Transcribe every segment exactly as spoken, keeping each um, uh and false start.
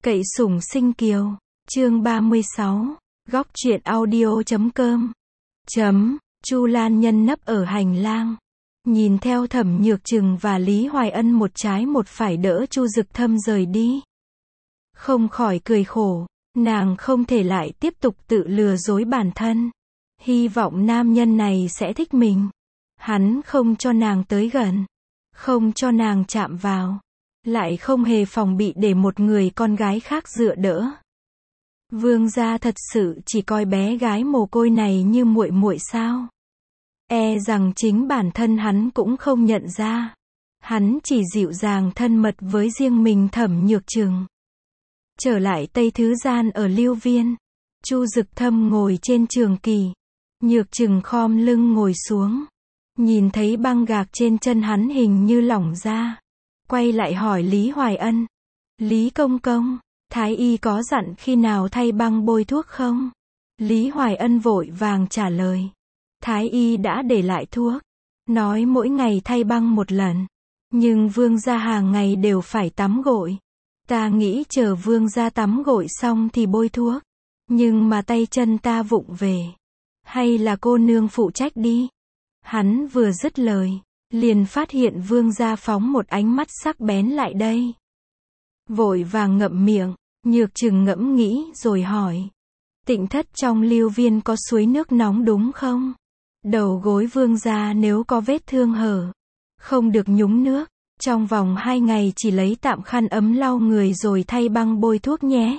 Cậy sủng sinh kiều, chương ba mươi sáu, góc truyện audio chấm com. Chấm, Chu Lan Nhân nấp ở hành lang, nhìn theo Thẩm Nhược Trừng và Lý Hoài Ân một trái một phải đỡ Chu Dực Thâm rời đi. Không khỏi cười khổ, nàng không thể lại tiếp tục tự lừa dối bản thân. Hy vọng nam nhân này sẽ thích mình. Hắn không cho nàng tới gần, không cho nàng chạm vào, lại không hề phòng bị để một người con gái khác dựa đỡ. Vương gia thật sự chỉ coi bé gái mồ côi này như muội muội sao? E rằng chính bản thân hắn cũng không nhận ra. Hắn chỉ dịu dàng thân mật với riêng mình Thẩm Nhược Trừng. Trở lại Tây Thứ Gian ở Lưu Viên, Chu Dực Thâm ngồi trên trường kỳ, Nhược Trừng khom lưng ngồi xuống, nhìn thấy băng gạc trên chân hắn hình như lỏng ra, quay lại hỏi Lý Hoài Ân. Lý công công, Thái y có dặn khi nào thay băng bôi thuốc không? Lý Hoài Ân vội vàng trả lời. Thái y đã để lại thuốc, nói mỗi ngày thay băng một lần. Nhưng vương gia hàng ngày đều phải tắm gội. Ta nghĩ chờ vương gia tắm gội xong thì bôi thuốc. Nhưng mà tay chân ta vụng về. Hay là cô nương phụ trách đi. Hắn vừa dứt lời, liền phát hiện vương gia phóng một ánh mắt sắc bén lại đây. Vội vàng ngậm miệng, Nhược Trừng ngẫm nghĩ rồi hỏi. Tịnh thất trong Lưu Viên có suối nước nóng đúng không? Đầu gối vương gia nếu có vết thương hở, không được nhúng nước. Trong vòng hai ngày chỉ lấy tạm khăn ấm lau người rồi thay băng bôi thuốc nhé.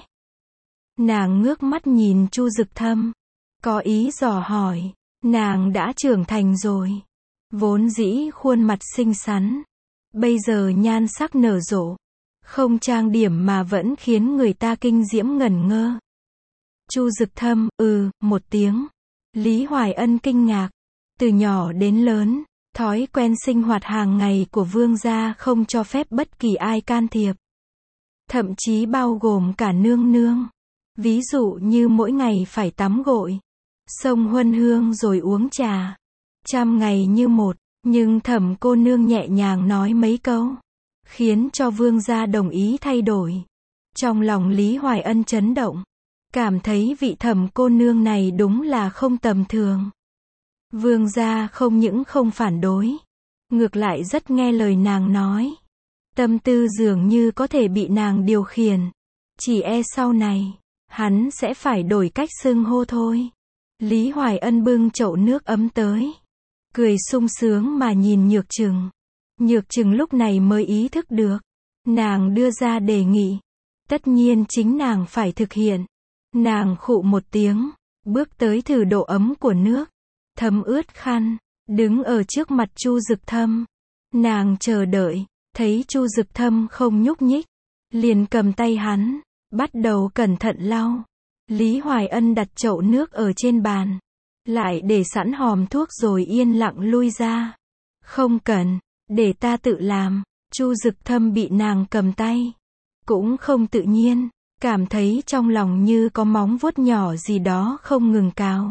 Nàng ngước mắt nhìn Chu Dực Thâm, có ý dò hỏi. Nàng đã trưởng thành rồi, vốn dĩ khuôn mặt xinh xắn, bây giờ nhan sắc nở rộ, không trang điểm mà vẫn khiến người ta kinh diễm ngẩn ngơ. Chu Dực Thâm, ừ, một tiếng. Lý Hoài Ân kinh ngạc. Từ nhỏ đến lớn, thói quen sinh hoạt hàng ngày của vương gia không cho phép bất kỳ ai can thiệp. Thậm chí bao gồm cả nương nương. Ví dụ như mỗi ngày phải tắm gội, xông huân hương rồi uống trà. Trăm ngày như một, nhưng Thẩm cô nương nhẹ nhàng nói mấy câu, khiến cho vương gia đồng ý thay đổi. Trong lòng Lý Hoài Ân chấn động, cảm thấy vị Thẩm cô nương này đúng là không tầm thường. Vương gia không những không phản đối, ngược lại rất nghe lời nàng nói. Tâm tư dường như có thể bị nàng điều khiển. Chỉ e sau này, hắn sẽ phải đổi cách xưng hô thôi. Lý Hoài Ân bưng chậu nước ấm tới, cười sung sướng mà nhìn Nhược Trừng. Nhược Trừng lúc này mới ý thức được, nàng đưa ra đề nghị, tất nhiên chính nàng phải thực hiện. Nàng khụ một tiếng, bước tới thử độ ấm của nước, thấm ướt khăn, đứng ở trước mặt Chu Dực Thâm. Nàng chờ đợi, thấy Chu Dực Thâm không nhúc nhích, liền cầm tay hắn, bắt đầu cẩn thận lau. Lý Hoài Ân đặt chậu nước ở trên bàn, lại để sẵn hòm thuốc rồi yên lặng lui ra. Không cần, để ta tự làm. Chu Dực Thâm bị nàng cầm tay, cũng không tự nhiên, cảm thấy trong lòng như có móng vuốt nhỏ gì đó không ngừng cào.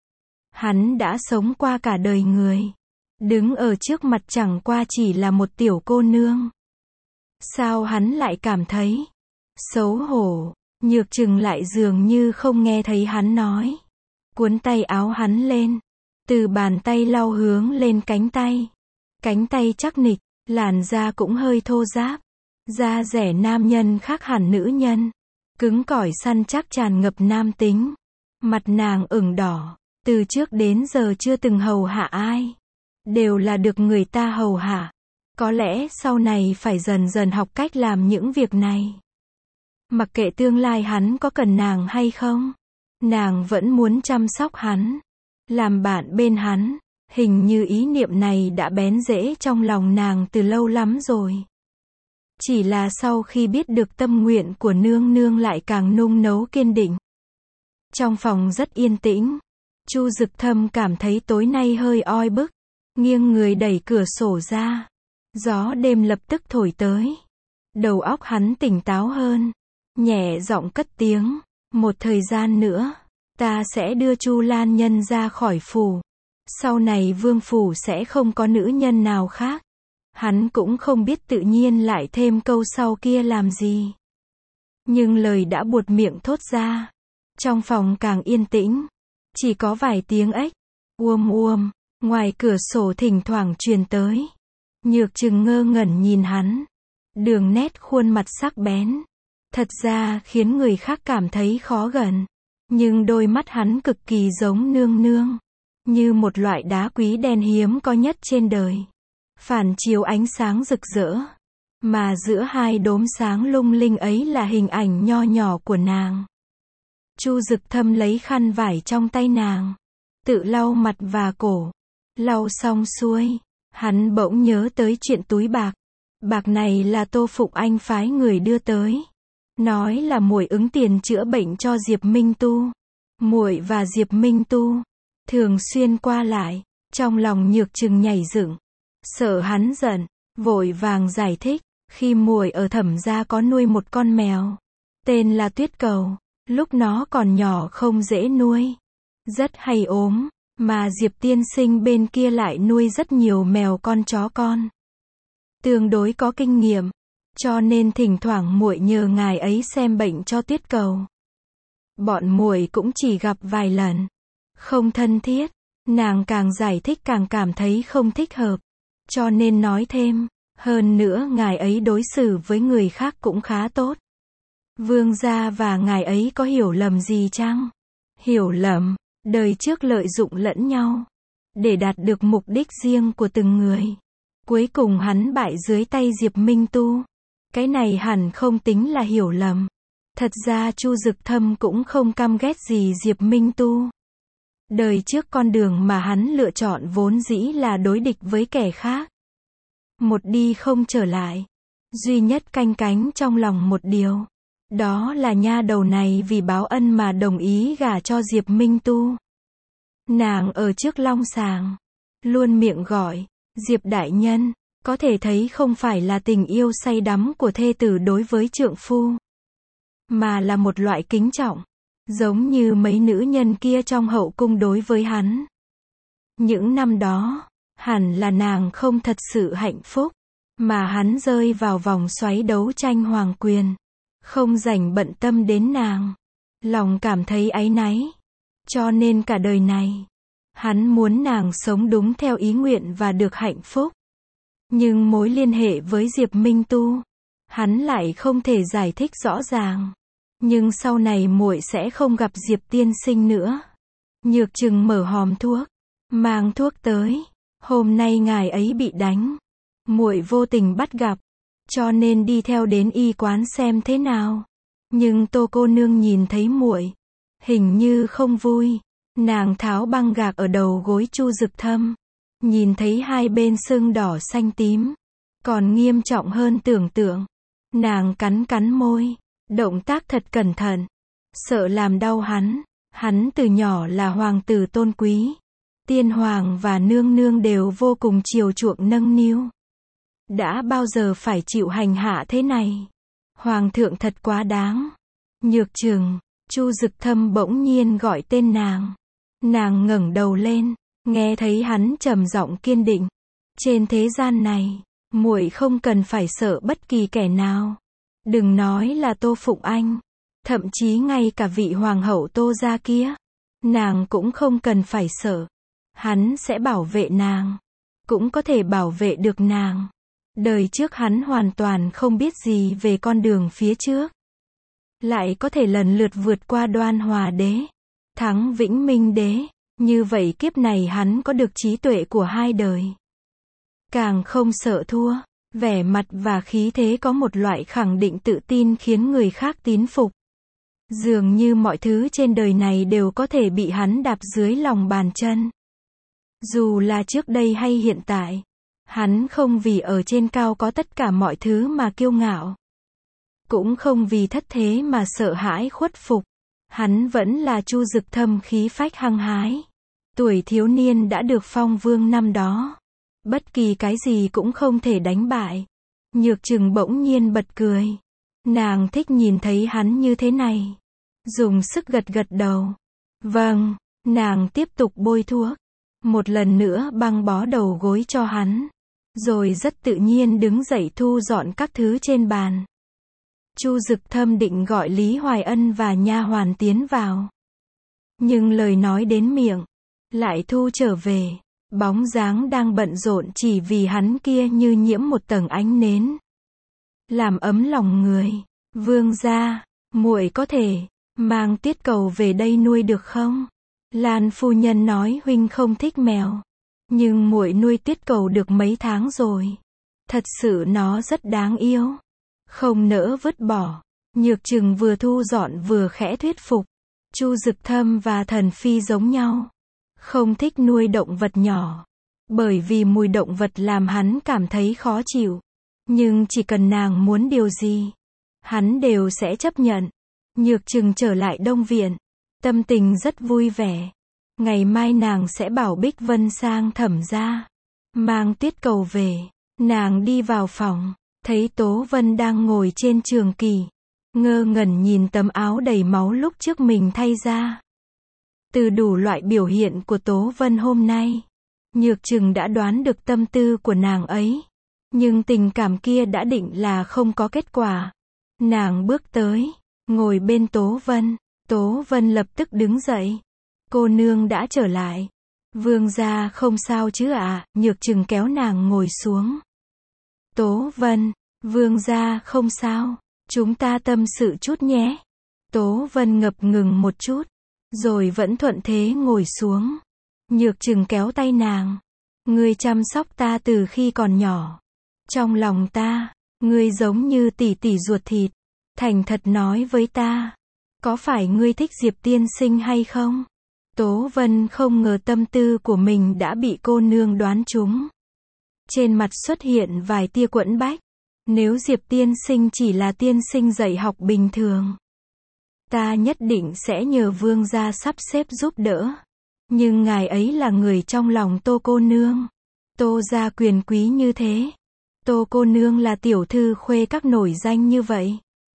Hắn đã sống qua cả đời người, đứng ở trước mặt chẳng qua chỉ là một tiểu cô nương. Sao hắn lại cảm thấy xấu hổ? Nhược Trừng lại dường như không nghe thấy hắn nói, cuốn tay áo hắn lên, từ bàn tay lau hướng lên cánh tay. Cánh tay chắc nịch, làn da cũng hơi thô ráp, da dẻ nam nhân khác hẳn nữ nhân, cứng cỏi săn chắc tràn ngập nam tính. Mặt nàng ửng đỏ, từ trước đến giờ chưa từng hầu hạ ai, đều là được người ta hầu hạ. Có lẽ sau này phải dần dần học cách làm những việc này. Mặc kệ tương lai hắn có cần nàng hay không, nàng vẫn muốn chăm sóc hắn, làm bạn bên hắn. Hình như ý niệm này đã bén rễ trong lòng nàng từ lâu lắm rồi. Chỉ là sau khi biết được tâm nguyện của nương nương lại càng nung nấu kiên định. Trong phòng rất yên tĩnh, Chu Dực Thâm cảm thấy tối nay hơi oi bức, nghiêng người đẩy cửa sổ ra. Gió đêm lập tức thổi tới. Đầu óc hắn tỉnh táo hơn, nhẹ giọng cất tiếng, một thời gian nữa, ta sẽ đưa Chu Lan Nhân ra khỏi phủ. Sau này vương phủ sẽ không có nữ nhân nào khác. Hắn cũng không biết tự nhiên lại thêm câu sau kia làm gì. Nhưng lời đã buột miệng thốt ra. Trong phòng càng yên tĩnh. Chỉ có vài tiếng ếch. Uôm uôm. Ngoài cửa sổ thỉnh thoảng truyền tới. Nhược Trừng ngơ ngẩn nhìn hắn. Đường nét khuôn mặt sắc bén. Thật ra khiến người khác cảm thấy khó gần. Nhưng đôi mắt hắn cực kỳ giống nương nương. Như một loại đá quý đen hiếm có nhất trên đời. Phản chiếu ánh sáng rực rỡ. Mà giữa hai đốm sáng lung linh ấy là hình ảnh nho nhỏ của nàng. Chu Dực Thâm lấy khăn vải trong tay nàng. Tự lau mặt và cổ. Lau xong xuôi. Hắn bỗng nhớ tới chuyện túi bạc. Bạc này là Tô Phụng Anh phái người đưa tới. Nói là muội ứng tiền chữa bệnh cho Diệp Minh Tu. Muội và Diệp Minh Tu thường xuyên qua lại. Trong lòng Nhược Trừng nhảy dựng. Sợ hắn giận. Vội vàng giải thích. Khi muội ở Thẩm gia có nuôi một con mèo. Tên là Tuyết Cầu. Lúc nó còn nhỏ không dễ nuôi. Rất hay ốm. Mà Diệp tiên sinh bên kia lại nuôi rất nhiều mèo con chó con. Tương đối có kinh nghiệm. Cho nên thỉnh thoảng muội nhờ ngài ấy xem bệnh cho Tuyết Cầu. Bọn muội cũng chỉ gặp vài lần. Không thân thiết. Nàng càng giải thích càng cảm thấy không thích hợp. Cho nên nói thêm. Hơn nữa ngài ấy đối xử với người khác cũng khá tốt. Vương gia và ngài ấy có hiểu lầm gì chăng? Hiểu lầm. Đời trước lợi dụng lẫn nhau. Để đạt được mục đích riêng của từng người. Cuối cùng hắn bại dưới tay Diệp Minh Tu. Cái này hẳn không tính là hiểu lầm. Thật ra Chu Dực Thâm cũng không căm ghét gì Diệp Minh Tu. Đời trước con đường mà hắn lựa chọn vốn dĩ là đối địch với kẻ khác. Một đi không trở lại. Duy nhất canh cánh trong lòng một điều. Đó là nha đầu này vì báo ân mà đồng ý gả cho Diệp Minh Tu. Nàng ở trước long sàng. Luôn miệng gọi. Diệp đại nhân. Có thể thấy không phải là tình yêu say đắm của thê tử đối với trượng phu. Mà là một loại kính trọng. Giống như mấy nữ nhân kia trong hậu cung đối với hắn. Những năm đó. Hẳn là nàng không thật sự hạnh phúc. Mà hắn rơi vào vòng xoáy đấu tranh hoàng quyền. Không rảnh bận tâm đến nàng. Lòng cảm thấy áy náy. Cho nên cả đời này. Hắn muốn nàng sống đúng theo ý nguyện và được hạnh phúc. Nhưng mối liên hệ với Diệp Minh Tu. Hắn lại không thể giải thích rõ ràng. Nhưng sau này muội sẽ không gặp Diệp tiên sinh nữa. Nhược Trừng mở hòm thuốc. Mang thuốc tới. Hôm nay ngài ấy bị đánh. Muội vô tình bắt gặp. Cho nên đi theo đến y quán xem thế nào. Nhưng Tô cô nương nhìn thấy muội. Hình như không vui. Nàng tháo băng gạc ở đầu gối Chu Dực Thâm. Nhìn thấy hai bên sưng đỏ xanh tím. Còn nghiêm trọng hơn tưởng tượng. Nàng cắn cắn môi. Động tác thật cẩn thận. Sợ làm đau hắn. Hắn từ nhỏ là hoàng tử tôn quý. Tiên hoàng và nương nương đều vô cùng chiều chuộng nâng niu. Đã bao giờ phải chịu hành hạ thế này. Hoàng thượng thật quá đáng. Nhược Trừng. Chu Dực Thâm bỗng nhiên gọi tên nàng. Nàng ngẩng đầu lên. Nghe thấy hắn trầm giọng kiên định. Trên thế gian này. Muội không cần phải sợ bất kỳ kẻ nào. Đừng nói là Tô Phụng Anh. Thậm chí ngay cả vị hoàng hậu Tô gia kia. Nàng cũng không cần phải sợ. Hắn sẽ bảo vệ nàng. Cũng có thể bảo vệ được nàng. Đời trước hắn hoàn toàn không biết gì về con đường phía trước. Lại có thể lần lượt vượt qua Đoan Hòa đế. Thắng Vĩnh Minh đế. Như vậy kiếp này hắn có được trí tuệ của hai đời. Càng không sợ thua. Vẻ mặt và khí thế có một loại khẳng định tự tin khiến người khác tín phục. Dường như mọi thứ trên đời này đều có thể bị hắn đạp dưới lòng bàn chân. Dù là trước đây hay hiện tại. Hắn không vì ở trên cao có tất cả mọi thứ mà kiêu ngạo. Cũng không vì thất thế mà sợ hãi khuất phục. Hắn vẫn là Chu Dực Thâm khí phách hăng hái. Tuổi thiếu niên đã được phong vương năm đó. Bất kỳ cái gì cũng không thể đánh bại. Nhược Trừng bỗng nhiên bật cười. Nàng thích nhìn thấy hắn như thế này. Dùng sức gật gật đầu. Vâng, nàng tiếp tục bôi thuốc. Một lần nữa băng bó đầu gối cho hắn. Rồi rất tự nhiên đứng dậy thu dọn các thứ trên bàn. Chu Dực Thâm định gọi Lý Hoài Ân và nha hoàn tiến vào. Nhưng lời nói đến miệng, lại thu trở về. Bóng dáng đang bận rộn chỉ vì hắn kia như nhiễm một tầng ánh nến. Làm ấm lòng người. Vương gia, muội có thể mang Tiết Cầu về đây nuôi được không? Lan phu nhân nói huynh không thích mèo. Nhưng muội nuôi Tiết Cầu được mấy tháng rồi. Thật sự nó rất đáng yêu. Không nỡ vứt bỏ. Nhược Trừng vừa thu dọn vừa khẽ thuyết phục. Chu Dực Thâm và Thần Phi giống nhau. Không thích nuôi động vật nhỏ. Bởi vì mùi động vật làm hắn cảm thấy khó chịu. Nhưng chỉ cần nàng muốn điều gì, hắn đều sẽ chấp nhận. Nhược Trừng trở lại Đông Viện. Tâm tình rất vui vẻ. Ngày mai nàng sẽ bảo Bích Vân sang Thẩm gia. Mang Tiết Cầu về. Nàng đi vào phòng. Thấy Tố Vân đang ngồi trên trường kỷ. Ngơ ngẩn nhìn tấm áo đầy máu lúc trước mình thay ra. Từ đủ loại biểu hiện của Tố Vân hôm nay, Nhược Trừng đã đoán được tâm tư của nàng ấy. Nhưng tình cảm kia đã định là không có kết quả. Nàng bước tới, ngồi bên Tố Vân. Tố Vân lập tức đứng dậy. Cô nương đã trở lại. Vương gia không sao chứ ạ? À? Nhược Trừng kéo nàng ngồi xuống. Tố Vân, vương gia không sao. Chúng ta tâm sự chút nhé. Tố Vân ngập ngừng một chút, rồi vẫn thuận thế ngồi xuống. Nhược Trừng kéo tay nàng. Ngươi chăm sóc ta từ khi còn nhỏ. Trong lòng ta, ngươi giống như tỷ tỷ ruột thịt. Thành thật nói với ta, có phải ngươi thích Diệp tiên sinh hay không? Tố Vân không ngờ tâm tư của mình đã bị cô nương đoán trúng. Trên mặt xuất hiện vài tia quẫn bách. Nếu Diệp tiên sinh chỉ là tiên sinh dạy học bình thường, ta nhất định sẽ nhờ vương gia sắp xếp giúp đỡ. Nhưng ngài ấy là người trong lòng Tô cô nương. Tô gia quyền quý như thế. Tô cô nương là tiểu thư khuê các nổi danh như vậy.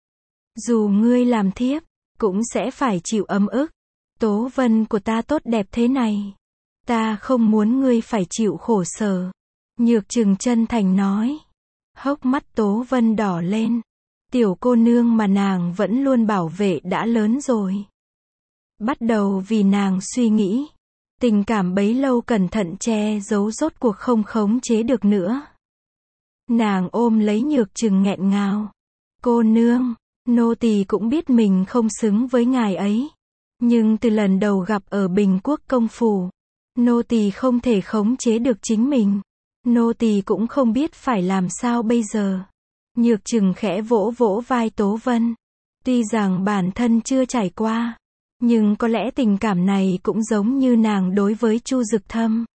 Dù ngươi làm thiếp, cũng sẽ phải chịu ấm ức. Tố Vân của ta tốt đẹp thế này. Ta không muốn ngươi phải chịu khổ sở. Nhược Trừng chân thành nói. Hốc mắt Tố Vân đỏ lên. Tiểu cô nương mà nàng vẫn luôn bảo vệ đã lớn rồi. Bắt đầu vì nàng suy nghĩ. Tình cảm bấy lâu cẩn thận che giấu rốt cuộc không khống chế được nữa. Nàng ôm lấy Nhược Trừng nghẹn ngào. Cô nương, nô tỳ cũng biết mình không xứng với ngài ấy. Nhưng từ lần đầu gặp ở Bình Quốc công phủ, nô tỳ không thể khống chế được chính mình. Nô tỳ cũng không biết phải làm sao bây giờ. Nhược Trừng khẽ vỗ vỗ vai Tố Vân. Tuy rằng bản thân chưa trải qua, nhưng có lẽ tình cảm này cũng giống như nàng đối với Chu Dực Thâm.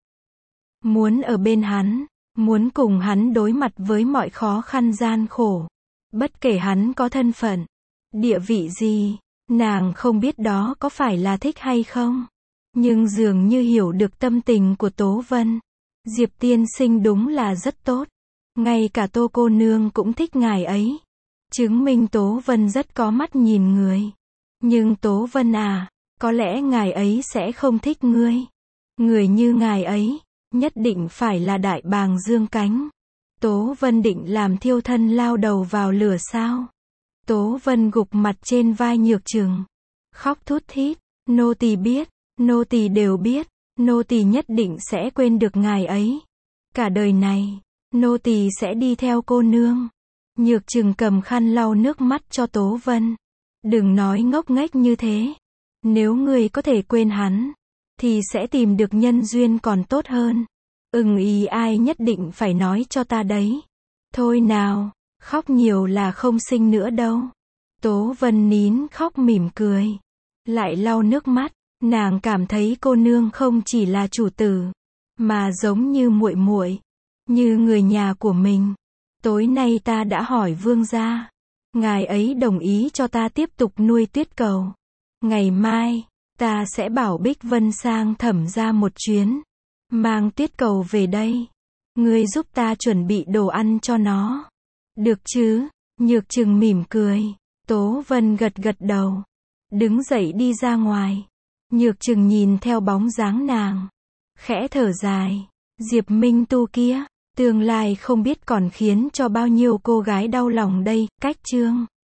Muốn ở bên hắn, muốn cùng hắn đối mặt với mọi khó khăn gian khổ. Bất kể hắn có thân phận, địa vị gì, nàng không biết đó có phải là thích hay không. Nhưng dường như hiểu được tâm tình của Tố Vân. Diệp tiên sinh đúng là rất tốt. Ngay cả Tô cô nương cũng thích ngài ấy. Chứng minh Tố Vân rất có mắt nhìn người. Nhưng Tố Vân à, có lẽ ngài ấy sẽ không thích ngươi. Người như ngài ấy, nhất định phải là đại bàng dương cánh. Tố Vân định làm thiêu thân lao đầu vào lửa sao? Tố Vân gục mặt trên vai Nhược Trừng. Khóc thút thít. Nô tỳ biết, nô tỳ đều biết. Nô tỳ nhất định sẽ quên được ngài ấy. Cả đời này, nô tỳ sẽ đi theo cô nương. Nhược Trừng cầm khăn lau nước mắt cho Tố Vân. Đừng nói ngốc nghếch như thế. Nếu ngươi có thể quên hắn, thì sẽ tìm được nhân duyên còn tốt hơn. Ưng ý ai nhất định phải nói cho ta đấy. Thôi nào, khóc nhiều là không sinh nữa đâu. Tố Vân nín khóc mỉm cười. Lại lau nước mắt. Nàng cảm thấy cô nương không chỉ là chủ tử, mà giống như muội muội, như người nhà của mình. Tối nay ta đã hỏi vương gia, ngài ấy đồng ý cho ta tiếp tục nuôi Tuyết Cầu. Ngày mai, ta sẽ bảo Bích Vân sang Thẩm gia một chuyến, mang Tuyết Cầu về đây. Ngươi giúp ta chuẩn bị đồ ăn cho nó. Được chứ? Nhược Trừng mỉm cười. Tố Vân gật gật đầu, đứng dậy đi ra ngoài. Nhược Trừng nhìn theo bóng dáng nàng, khẽ thở dài. Diệp Minh Tu kia, tương lai không biết còn khiến cho bao nhiêu cô gái đau lòng đây. Cách chương